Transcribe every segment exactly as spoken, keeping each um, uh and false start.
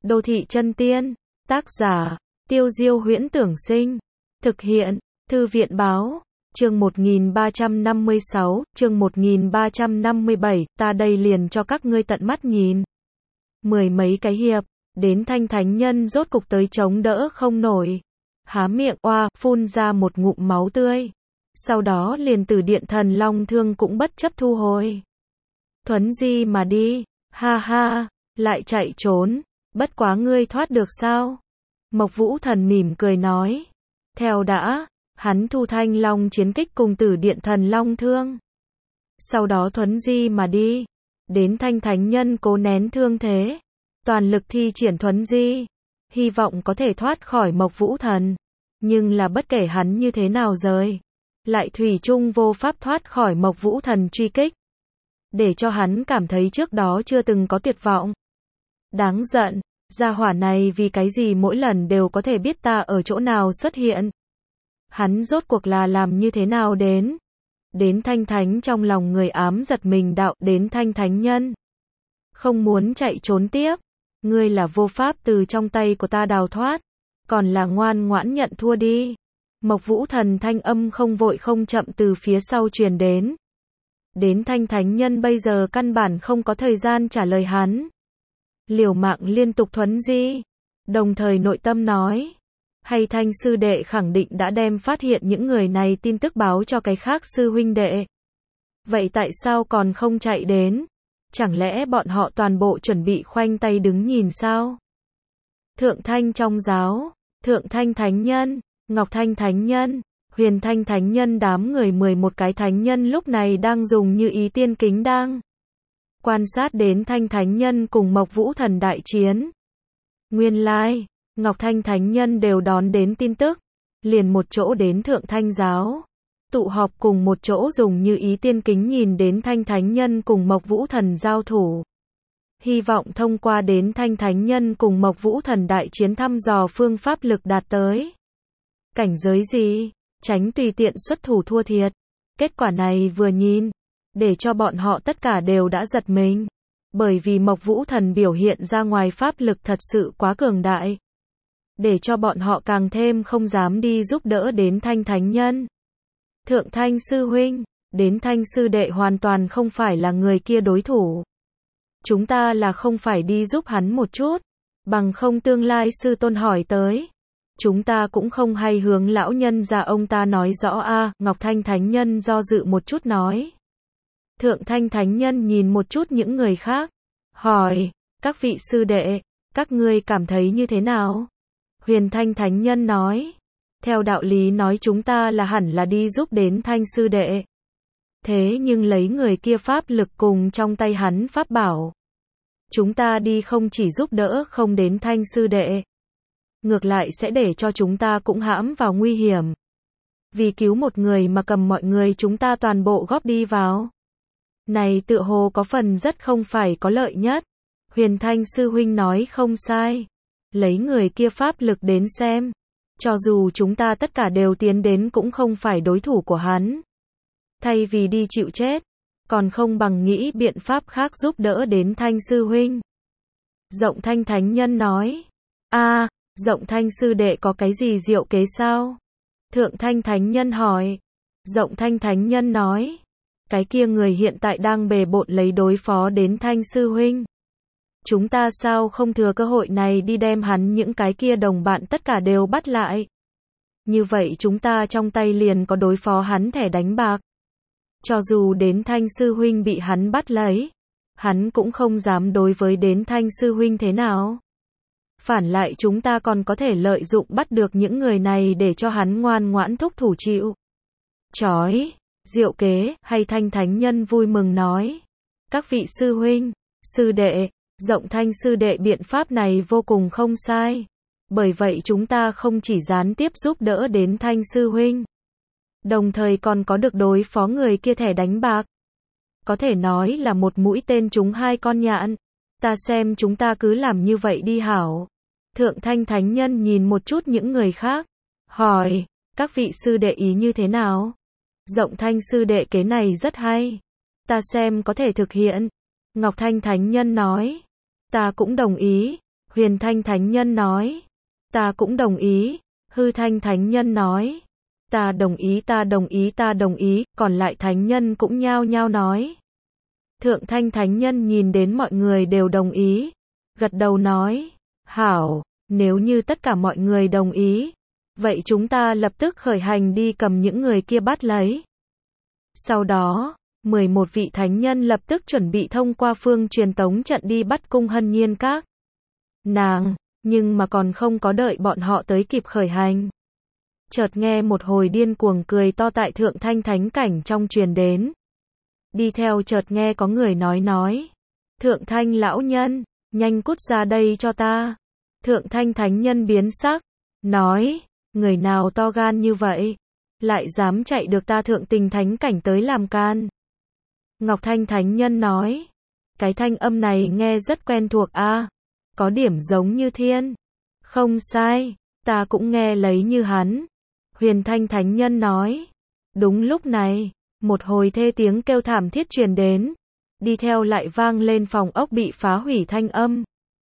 Đô thị chân tiên, tác giả, Tiêu Diêu Huyễn Tưởng Sinh, thực hiện, Thư viện Báo, chương một nghìn ba trăm năm mươi sáu, chương một nghìn ba trăm năm mươi bảy, ta đây liền cho các ngươi tận mắt nhìn. Mười mấy cái hiệp, đến Thanh Thánh Nhân rốt cục tới chống đỡ không nổi. Há miệng oa, phun ra một ngụm máu tươi. Sau đó liền từ điện thần long thương cũng bất chấp thu hồi. Thuấn di mà đi, ha ha, lại chạy trốn, bất quá ngươi thoát được sao? Mộc Vũ Thần mỉm cười nói. Theo đã, hắn thu thanh long chiến kích cùng tử điện thần long thương. Sau đó thuấn di mà đi, đến Thanh Thánh Nhân cố nén thương thế. Toàn lực thi triển thuấn di, hy vọng có thể thoát khỏi Mộc Vũ Thần. Nhưng là bất kể hắn như thế nào rời, lại thủy chung vô pháp thoát khỏi Mộc Vũ Thần truy kích. Để cho hắn cảm thấy trước đó chưa từng có tuyệt vọng. Đáng giận, gia hỏa này vì cái gì mỗi lần đều có thể biết ta ở chỗ nào xuất hiện. Hắn rốt cuộc là làm như thế nào đến. Đến Thanh Thánh trong lòng người ám giật mình đạo đến Thanh Thánh Nhân. Không muốn chạy trốn tiếp. Ngươi là vô pháp từ trong tay của ta đào thoát. Còn là ngoan ngoãn nhận thua đi. Mộc Vũ Thần thanh âm không vội không chậm từ phía sau truyền đến. Đến Thanh Thánh Nhân bây giờ căn bản không có thời gian trả lời hắn. Liều mạng liên tục thuấn di. Đồng thời nội tâm nói. Hay Thanh sư đệ khẳng định đã đem phát hiện những người này tin tức báo cho cái khác sư huynh đệ. Vậy tại sao còn không chạy đến? Chẳng lẽ bọn họ toàn bộ chuẩn bị khoanh tay đứng nhìn sao? Thượng Thanh trong giáo, Thượng Thanh Thánh Nhân, Ngọc Thanh Thánh Nhân, Huyền Thanh Thánh Nhân đám người mười một cái thánh nhân lúc này đang dùng như ý tiên kính đang quan sát đến Thanh Thánh Nhân cùng Mộc Vũ Thần đại chiến. Nguyên lai, Ngọc Thanh Thánh Nhân đều đón đến tin tức, liền một chỗ đến Thượng Thanh giáo, tụ họp cùng một chỗ dùng như ý tiên kính nhìn đến Thanh Thánh Nhân cùng Mộc Vũ Thần giao thủ. Hy vọng thông qua đến Thanh Thánh Nhân cùng Mộc Vũ Thần đại chiến thăm dò phương pháp lực đạt tới cảnh giới gì, tránh tùy tiện xuất thủ thua thiệt. Kết quả này vừa nhìn, để cho bọn họ tất cả đều đã giật mình, bởi vì Mộc Vũ Thần biểu hiện ra ngoài pháp lực thật sự quá cường đại, để cho bọn họ càng thêm không dám đi giúp đỡ đến Thanh Thánh Nhân. Thượng Thanh sư huynh, đến Thanh sư đệ hoàn toàn không phải là người kia đối thủ. Chúng ta là không phải đi giúp hắn một chút, bằng không tương lai sư tôn hỏi tới. Chúng ta cũng không hay hướng lão nhân già ông ta nói rõ a. À, Ngọc Thanh Thánh Nhân do dự một chút nói. Thượng Thanh Thánh Nhân nhìn một chút những người khác, hỏi, các vị sư đệ, các ngươi cảm thấy như thế nào? Huyền Thanh Thánh Nhân nói, theo đạo lý nói chúng ta là hẳn là đi giúp đến Thanh sư đệ. Thế nhưng lấy người kia pháp lực cùng trong tay hắn pháp bảo. Chúng ta đi không chỉ giúp đỡ không đến Thanh sư đệ. Ngược lại sẽ để cho chúng ta cũng hãm vào nguy hiểm. Vì cứu một người mà cầm mọi người chúng ta toàn bộ góp đi vào. Này tựa hồ có phần rất không phải có lợi nhất. Huyền Thanh sư huynh nói không sai. Lấy người kia pháp lực đến xem. Cho dù chúng ta tất cả đều tiến đến cũng không phải đối thủ của hắn. Thay vì đi chịu chết, còn không bằng nghĩ biện pháp khác giúp đỡ đến Thanh sư huynh. Rộng Thanh Thánh Nhân nói. a à, Rộng Thanh sư đệ có cái gì diệu kế sao? Thượng Thanh Thánh Nhân hỏi. Rộng Thanh Thánh Nhân nói. Cái kia người hiện tại đang bề bộn lấy đối phó đến Thanh sư huynh. Chúng ta sao không thừa cơ hội này đi đem hắn những cái kia đồng bạn tất cả đều bắt lại. Như vậy chúng ta trong tay liền có đối phó hắn thẻ đánh bạc. Cho dù đến Thanh sư huynh bị hắn bắt lấy, hắn cũng không dám đối với đến Thanh sư huynh thế nào. Phản lại chúng ta còn có thể lợi dụng bắt được những người này để cho hắn ngoan ngoãn thúc thủ chịu. Chói, diệu kế, hay Thanh Thánh Nhân vui mừng nói. Các vị sư huynh, sư đệ, Rộng Thanh sư đệ biện pháp này vô cùng không sai. Bởi vậy chúng ta không chỉ gián tiếp giúp đỡ đến Thanh sư huynh. Đồng thời còn có được đối phó người kia thẻ đánh bạc. Có thể nói là một mũi tên trúng hai con nhạn. Ta xem chúng ta cứ làm như vậy đi hảo. Thượng Thanh Thánh Nhân nhìn một chút những người khác. Hỏi, các vị sư đệ ý như thế nào? Rộng Thanh sư đệ kế này rất hay. Ta xem có thể thực hiện. Ngọc Thanh Thánh Nhân nói. Ta cũng đồng ý. Huyền Thanh Thánh Nhân nói, ta cũng đồng ý. Hư Thanh Thánh Nhân nói, ta đồng ý, ta đồng ý, ta đồng ý, còn lại Thánh Nhân cũng nhao nhao nói. Thượng Thanh Thánh Nhân nhìn đến mọi người đều đồng ý, gật đầu nói, hảo, nếu như tất cả mọi người đồng ý, vậy chúng ta lập tức khởi hành đi cầm những người kia bắt lấy. Sau đó, mười một vị thánh nhân lập tức chuẩn bị thông qua phương truyền tống trận đi bắt Cung Hân Nhiên các nàng, nhưng mà còn không có đợi bọn họ tới kịp khởi hành. Chợt nghe một hồi điên cuồng cười to tại Thượng Thanh Thánh Cảnh trong truyền đến. Đi theo chợt nghe có người nói nói, Thượng Thanh lão nhân, nhanh cút ra đây cho ta. Thượng Thanh Thánh Nhân biến sắc, nói, người nào to gan như vậy, lại dám chạy được ta Thượng Tình Thánh Cảnh tới làm can. Ngọc Thanh Thánh Nhân nói, cái thanh âm này nghe rất quen thuộc a, à, có điểm giống như Thiên. Không sai, ta cũng nghe lấy như hắn. Huyền Thanh Thánh Nhân nói, đúng lúc này, một hồi thê tiếng kêu thảm thiết truyền đến, đi theo lại vang lên phòng ốc bị phá hủy thanh âm.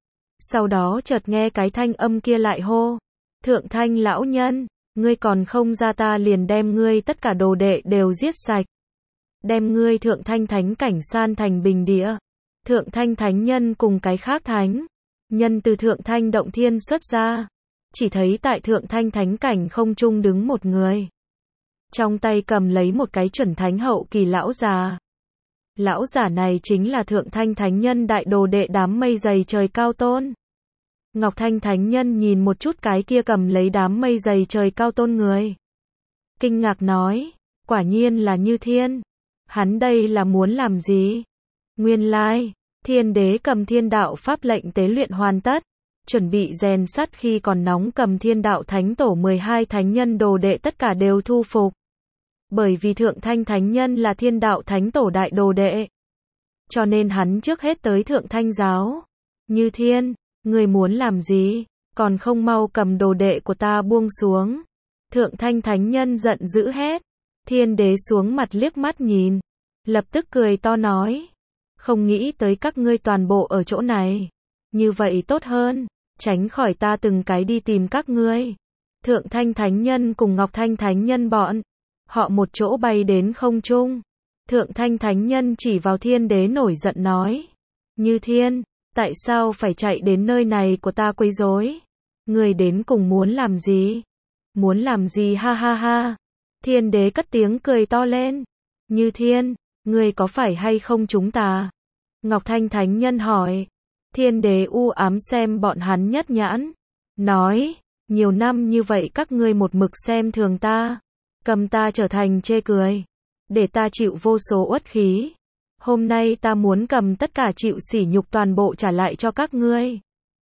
Sau đó chợt nghe cái thanh âm kia lại hô, Thượng Thanh lão nhân, ngươi còn không ra ta liền đem ngươi tất cả đồ đệ đều giết sạch. Đem ngươi Thượng Thanh Thánh Cảnh san thành bình địa. Thượng Thanh Thánh Nhân cùng cái khác thánh nhân từ Thượng Thanh Động Thiên xuất ra, chỉ thấy tại Thượng Thanh Thánh Cảnh không trung đứng một người. Trong tay cầm lấy một cái chuẩn thánh hậu kỳ lão già. Lão giả này chính là Thượng Thanh Thánh Nhân đại đồ đệ đám mây dày trời cao tôn. Ngọc Thanh Thánh Nhân nhìn một chút cái kia cầm lấy đám mây dày trời cao tôn người. Kinh ngạc nói, quả nhiên là như Thiên. Hắn đây là muốn làm gì? Nguyên lai, Thiên Đế cầm thiên đạo pháp lệnh tế luyện hoàn tất, chuẩn bị rèn sắt khi còn nóng cầm thiên đạo thánh tổ mười hai thánh nhân đồ đệ tất cả đều thu phục. Bởi vì Thượng Thanh Thánh Nhân là thiên đạo thánh tổ đại đồ đệ, cho nên hắn trước hết tới Thượng Thanh giáo. Như Thiên, người muốn làm gì? Còn không mau cầm đồ đệ của ta buông xuống. Thượng Thanh Thánh Nhân giận dữ hét. Thiên Đế xuống mặt liếc mắt nhìn, lập tức cười to nói, không nghĩ tới các ngươi toàn bộ ở chỗ này. Như vậy tốt hơn, tránh khỏi ta từng cái đi tìm các ngươi. Thượng Thanh Thánh Nhân cùng Ngọc Thanh Thánh Nhân bọn họ một chỗ bay đến không trung. Thượng Thanh Thánh Nhân chỉ vào Thiên Đế nổi giận nói, Như Thiên, tại sao phải chạy đến nơi này của ta quấy rối? Người đến cùng muốn làm gì? Muốn làm gì ha ha ha? Thiên Đế cất tiếng cười to lên. Như Thiên, người có phải hay không chúng ta? Ngọc Thanh Thánh Nhân hỏi. Thiên Đế u ám xem bọn hắn nhất nhãn, nói, nhiều năm như vậy các ngươi một mực xem thường ta, cầm ta trở thành chê cười, để ta chịu vô số uất khí. Hôm nay ta muốn cầm tất cả chịu sỉ nhục toàn bộ trả lại cho các ngươi.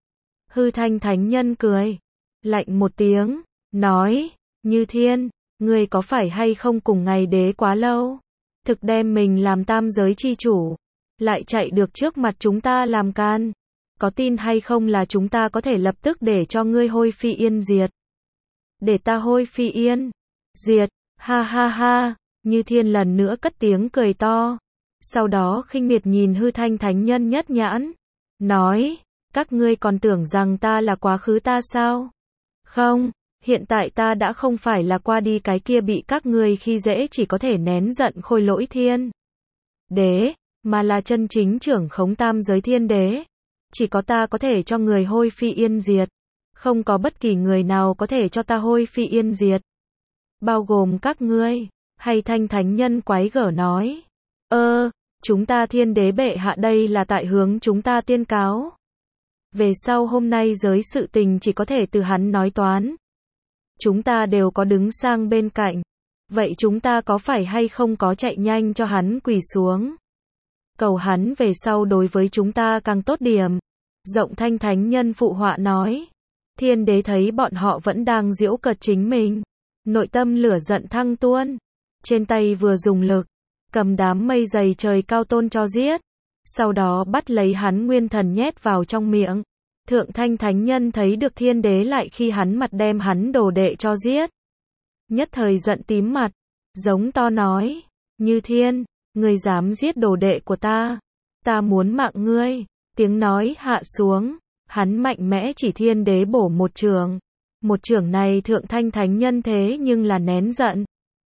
Hư Thanh Thánh Nhân cười, lạnh một tiếng, nói, Như Thiên, ngươi có phải hay không cùng ngày đế quá lâu, thực đem mình làm tam giới chi chủ, lại chạy được trước mặt chúng ta làm can. Có tin hay không là chúng ta có thể lập tức để cho ngươi hôi phi yên diệt. Để ta hôi phi yên diệt, ha ha ha. Như Thiên lần nữa cất tiếng cười to. Sau đó khinh miệt nhìn Hư Thanh Thánh Nhân nhất nhãn, nói, các ngươi còn tưởng rằng ta là quá khứ ta sao? Không, hiện tại ta đã không phải là qua đi cái kia bị các ngươi khi dễ chỉ có thể nén giận khôi lỗi Thiên Đế, mà là chân chính trưởng khống tam giới Thiên Đế. Chỉ có ta có thể cho người hôi phi yên diệt, không có bất kỳ người nào có thể cho ta hôi phi yên diệt, bao gồm các ngươi. Hay Thanh Thánh Nhân quái gở nói, ơ, chúng ta Thiên Đế bệ hạ đây là tại hướng chúng ta tiên cáo. Về sau hôm nay giới sự tình chỉ có thể từ hắn nói toán. Chúng ta đều có đứng sang bên cạnh, vậy chúng ta có phải hay không có chạy nhanh cho hắn quỳ xuống, cầu hắn về sau đối với chúng ta càng tốt điểm. Rộng Thanh Thánh Nhân phụ họa nói. Thiên Đế thấy bọn họ vẫn đang giễu cợt chính mình, nội tâm lửa giận thăng tuôn, trên tay vừa dùng lực, cầm đám mây dày trời cao tôn cho giết, sau đó bắt lấy hắn nguyên thần nhét vào trong miệng. Thượng Thanh Thánh Nhân thấy được Thiên Đế lại khi hắn mặt đem hắn đồ đệ cho giết, nhất thời giận tím mặt, giống to nói, Như Thiên, ngươi dám giết đồ đệ của ta, ta muốn mạng ngươi. Tiếng nói hạ xuống, Hắn mạnh mẽ chỉ thiên đế bổ một trường. Một trường này thượng thanh thánh nhân thế nhưng là nén giận.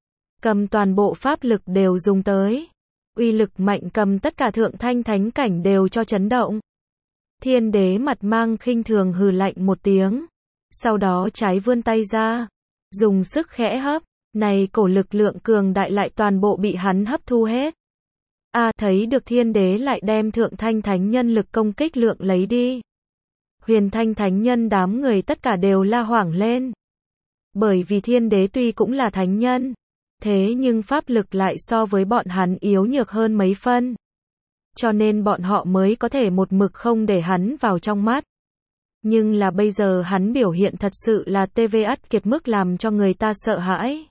Cầm toàn bộ pháp lực đều dùng tới. Uy lực mạnh cầm tất cả thượng thanh thánh cảnh đều cho chấn động. Thiên đế mặt mang khinh thường hừ lạnh một tiếng. Sau đó trái vươn tay ra. Dùng sức khẽ hấp. Này cổ lực lượng cường đại lại toàn bộ bị hắn hấp thu hết. A à, thấy được thiên đế lại đem thượng thanh thánh nhân lực công kích lượng lấy đi. Huyền thanh thánh nhân đám người tất cả đều la hoảng lên. Bởi vì thiên đế tuy cũng là thánh nhân. Thế nhưng pháp lực lại so với bọn hắn yếu nhược hơn mấy phân. Cho nên bọn họ mới có thể một mực không để hắn vào trong mắt. Nhưng là bây giờ hắn biểu hiện thật sự là tê vê ắt kiệt mức làm cho người ta sợ hãi.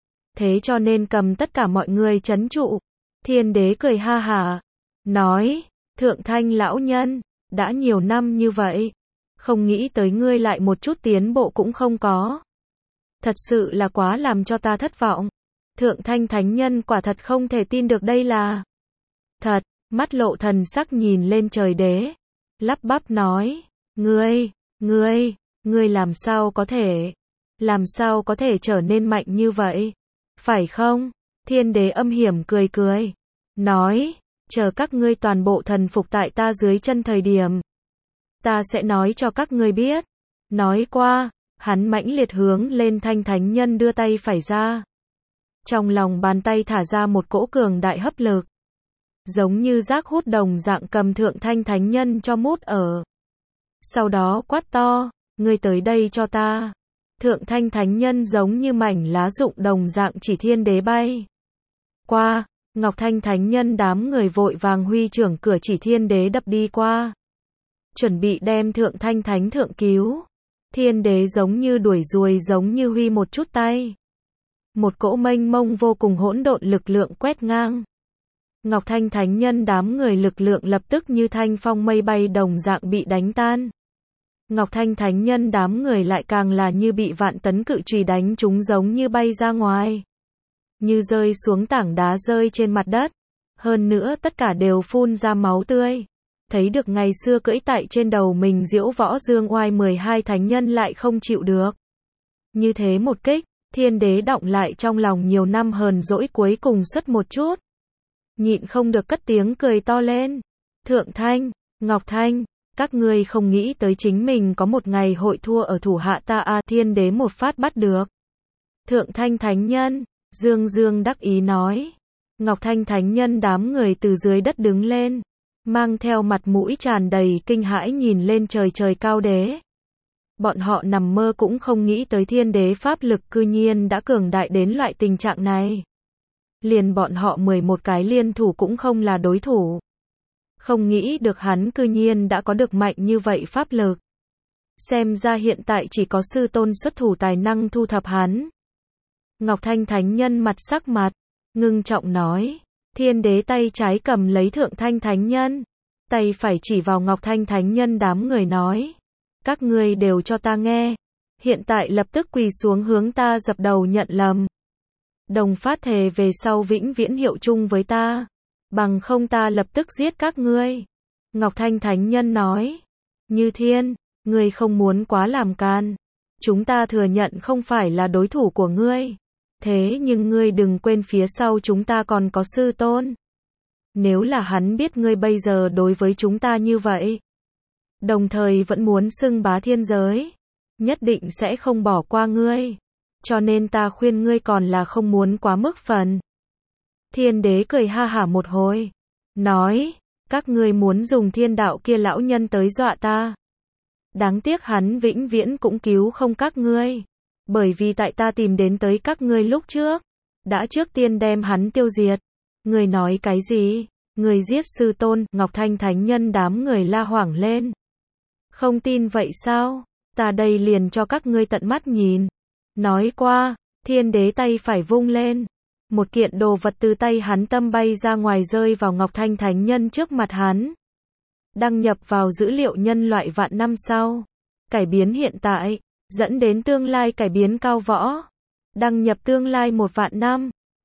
Thế cho nên cầm tất cả mọi người trấn trụ. Thiên đế cười ha hả. Nói, thượng thanh lão nhân, đã nhiều năm như vậy. Không nghĩ tới ngươi lại một chút tiến bộ cũng không có. Thật sự là quá làm cho ta thất vọng. Thượng thanh thánh nhân quả thật không thể tin được đây là thật. Mắt lộ thần sắc nhìn lên trời đế. Lắp bắp nói, ngươi, ngươi, ngươi làm sao có thể, làm sao có thể trở nên mạnh như vậy, phải không? Thiên đế âm hiểm cười cười, nói, chờ các ngươi toàn bộ thần phục tại ta dưới chân thời điểm, ta sẽ nói cho các ngươi biết. Nói qua, hắn mãnh liệt hướng lên thanh thánh nhân đưa tay phải ra. Trong lòng bàn tay thả ra một cỗ cường đại hấp lực. Giống như rác hút đồng dạng cầm thượng thanh thánh nhân cho mút ở. Sau đó quát to, ngươi tới đây cho ta. Thượng thanh thánh nhân giống như mảnh lá rụng đồng dạng chỉ thiên đế bay qua. Ngọc thanh thánh nhân đám người vội vàng huy trưởng cửa chỉ thiên đế đập đi qua. Chuẩn bị đem thượng thanh thánh thượng cứu. Thiên đế giống như đuổi ruồi giống như huy một chút tay. Một cỗ mênh mông vô cùng hỗn độn lực lượng quét ngang. Ngọc thanh thánh nhân đám người lực lượng lập tức như thanh phong mây bay đồng dạng bị đánh tan. Ngọc thanh thánh nhân đám người lại càng là như bị vạn tấn cự chùy đánh chúng giống như bay ra ngoài. Như rơi xuống tảng đá rơi trên mặt đất. Hơn nữa tất cả đều phun ra máu tươi. Thấy được ngày xưa cưỡi tại trên đầu mình diễu võ dương oai mười hai thánh nhân lại không chịu được. Như thế một kích, thiên đế động lại trong lòng nhiều năm hờn dỗi cuối cùng xuất một chút. Nhịn không được cất tiếng cười to lên. Thượng thanh, Ngọc thanh, các ngươi không nghĩ tới chính mình có một ngày hội thua ở thủ hạ ta a. Thiên đế một phát bắt được. Thượng thanh thánh nhân, dương dương đắc ý nói. Ngọc thanh thánh nhân đám người từ dưới đất đứng lên. Mang theo mặt mũi tràn đầy kinh hãi nhìn lên trời trời cao đế. Bọn họ nằm mơ cũng không nghĩ tới thiên đế pháp lực cư nhiên đã cường đại đến loại tình trạng này. Liền bọn họ mười một cái liên thủ cũng không là đối thủ. Không nghĩ được hắn cư nhiên đã có được mạnh như vậy pháp lực. Xem ra hiện tại chỉ có sư tôn xuất thủ tài năng thu thập hắn. Ngọc thanh thánh nhân mặt sắc mặt, ngưng trọng nói. Thiên đế tay trái cầm lấy thượng thanh thánh nhân. Tay phải chỉ vào Ngọc thanh thánh nhân đám người nói. Các ngươi đều cho ta nghe. Hiện tại lập tức quỳ xuống hướng ta dập đầu nhận lầm. Đồng phát thề về sau vĩnh viễn hiệu chung với ta. Bằng không ta lập tức giết các ngươi. Ngọc thanh thánh nhân nói. Như thiên, ngươi không muốn quá làm can. Chúng ta thừa nhận không phải là đối thủ của ngươi. Thế nhưng ngươi đừng quên phía sau chúng ta còn có sư tôn. Nếu là hắn biết ngươi bây giờ đối với chúng ta như vậy, đồng thời vẫn muốn xưng bá thiên giới, nhất định sẽ không bỏ qua ngươi. Cho nên ta khuyên ngươi còn là không muốn quá mức phần. Thiên đế cười ha hả một hồi. Nói, các ngươi muốn dùng thiên đạo kia lão nhân tới dọa ta. Đáng tiếc hắn vĩnh viễn cũng cứu không các ngươi. Bởi vì tại ta tìm đến tới các ngươi lúc trước, đã trước tiên đem hắn tiêu diệt. Ngươi nói cái gì? Ngươi giết sư tôn. Ngọc thanh thánh nhân đám người la hoảng lên. Không tin vậy sao? Ta đây liền cho các ngươi tận mắt nhìn. Nói qua, thiên đế tay phải vung lên. Một kiện đồ vật từ tay hắn tâm bay ra ngoài rơi vào Ngọc thanh thánh nhân trước mặt hắn. Đăng nhập vào dữ liệu nhân loại vạn năm sau. Cải biến hiện tại, dẫn đến tương lai cải biến cao võ. Đăng nhập tương lai một vạn năm.